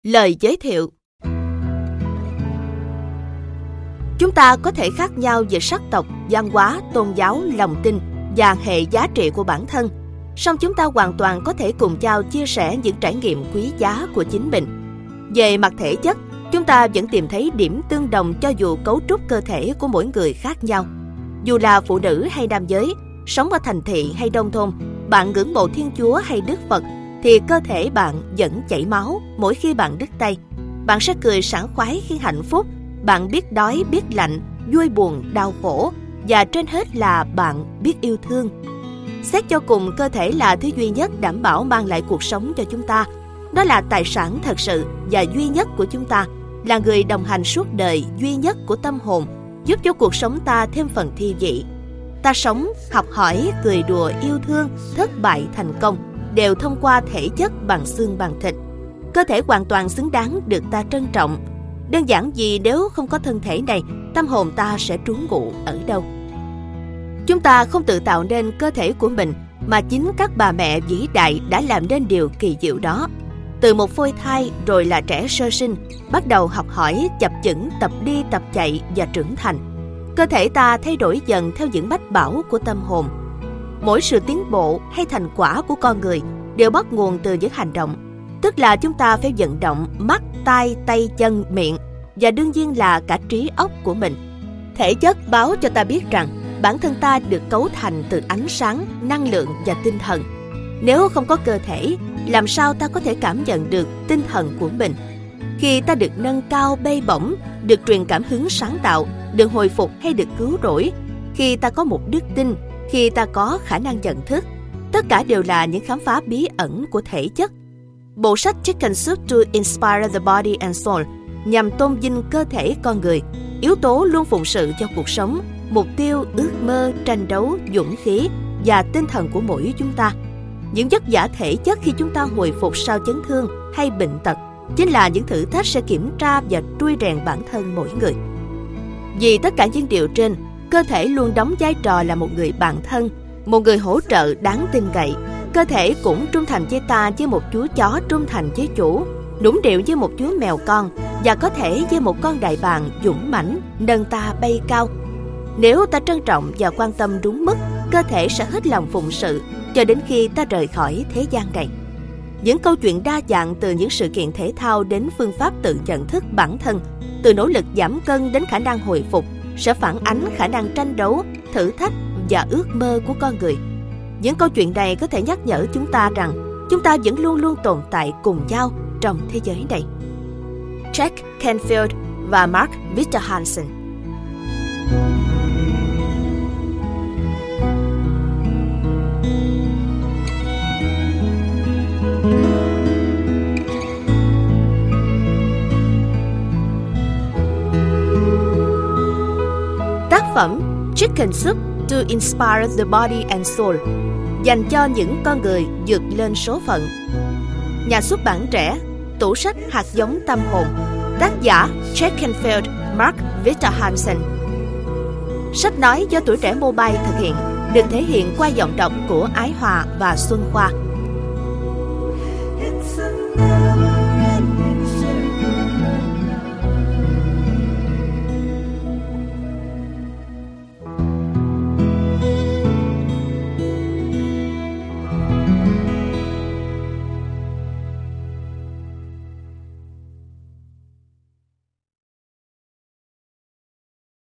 Lời giới thiệu. Chúng ta có thể khác nhau về sắc tộc, văn hóa, tôn giáo, lòng tin và hệ giá trị của bản thân, song chúng ta hoàn toàn có thể cùng nhau chia sẻ những trải nghiệm quý giá của chính mình. Về mặt thể chất, chúng ta vẫn tìm thấy điểm tương đồng cho dù cấu trúc cơ thể của mỗi người khác nhau. Dù là phụ nữ hay nam giới, sống ở thành thị hay nông thôn, bạn ngưỡng mộ Thiên Chúa hay Đức Phật, thì cơ thể bạn vẫn chảy máu mỗi khi bạn đứt tay. Bạn sẽ cười sảng khoái khi hạnh phúc, bạn biết đói, biết lạnh, vui buồn, đau khổ, và trên hết là bạn biết yêu thương. Xét cho cùng, cơ thể là thứ duy nhất đảm bảo mang lại cuộc sống cho chúng ta. Nó là tài sản thật sự và duy nhất của chúng ta, là người đồng hành suốt đời duy nhất của tâm hồn, giúp cho cuộc sống ta thêm phần thi vị. Ta sống, học hỏi, cười đùa, yêu thương, thất bại, thành công đều thông qua thể chất bằng xương bằng thịt. Cơ thể hoàn toàn xứng đáng được ta trân trọng. Đơn giản vì nếu không có thân thể này, tâm hồn ta sẽ trú ngụ ở đâu? Chúng ta không tự tạo nên cơ thể của mình, mà chính các bà mẹ vĩ đại đã làm nên điều kỳ diệu đó. Từ một phôi thai rồi là trẻ sơ sinh, bắt đầu học hỏi, chập chững, tập đi tập chạy và trưởng thành. Cơ thể ta thay đổi dần theo những mách bảo của tâm hồn. Mỗi sự tiến bộ hay thành quả của con người đều bắt nguồn từ những hành động, tức là chúng ta phải vận động mắt, tai, tay, chân, miệng và đương nhiên là cả trí óc của mình. Thể chất báo cho ta biết rằng bản thân ta được cấu thành từ ánh sáng, năng lượng và tinh thần. Nếu không có cơ thể, làm sao ta có thể cảm nhận được tinh thần của mình? Khi ta được nâng cao bay bổng, được truyền cảm hứng sáng tạo, được hồi phục hay được cứu rỗi, khi ta có một đức tin, khi ta có khả năng nhận thức, tất cả đều là những khám phá bí ẩn của thể chất. Bộ sách Chicken Soup to Inspire the Body and Soul nhằm tôn vinh cơ thể con người, yếu tố luôn phụng sự cho cuộc sống, mục tiêu, ước mơ, tranh đấu, dũng khí và tinh thần của mỗi chúng ta. Những vất vả thể chất khi chúng ta hồi phục sau chấn thương hay bệnh tật chính là những thử thách sẽ kiểm tra và trui rèn bản thân mỗi người. Vì tất cả những điều trên, cơ thể luôn đóng vai trò là một người bạn thân, một người hỗ trợ đáng tin cậy. Cơ thể cũng trung thành với ta như một chú chó trung thành với chủ, nũng điệu như một chú mèo con và có thể như một con đại bàng dũng mãnh nâng ta bay cao. Nếu ta trân trọng và quan tâm đúng mức, cơ thể sẽ hết lòng phụng sự cho đến khi ta rời khỏi thế gian này. Những câu chuyện đa dạng, từ những sự kiện thể thao đến phương pháp tự nhận thức bản thân, từ nỗ lực giảm cân đến khả năng hồi phục, sẽ phản ánh khả năng tranh đấu, thử thách và ước mơ của con người. Những câu chuyện này có thể nhắc nhở chúng ta rằng chúng ta vẫn luôn luôn tồn tại cùng nhau trong thế giới này. Jack Canfield và Mark Victor Hansen. Tác phẩm Chicken Soup to Inspire the Body and Soul dành cho những con người vượt lên số phận. Nhà xuất bản trẻ, tủ sách hạt giống tâm hồn. Tác giả Jack Canfield, Mark Victor Hansen. Sách nói do Tuổi Trẻ Mobile thực hiện, được thể hiện qua giọng đọc của Ái Hòa và Xuân Khoa.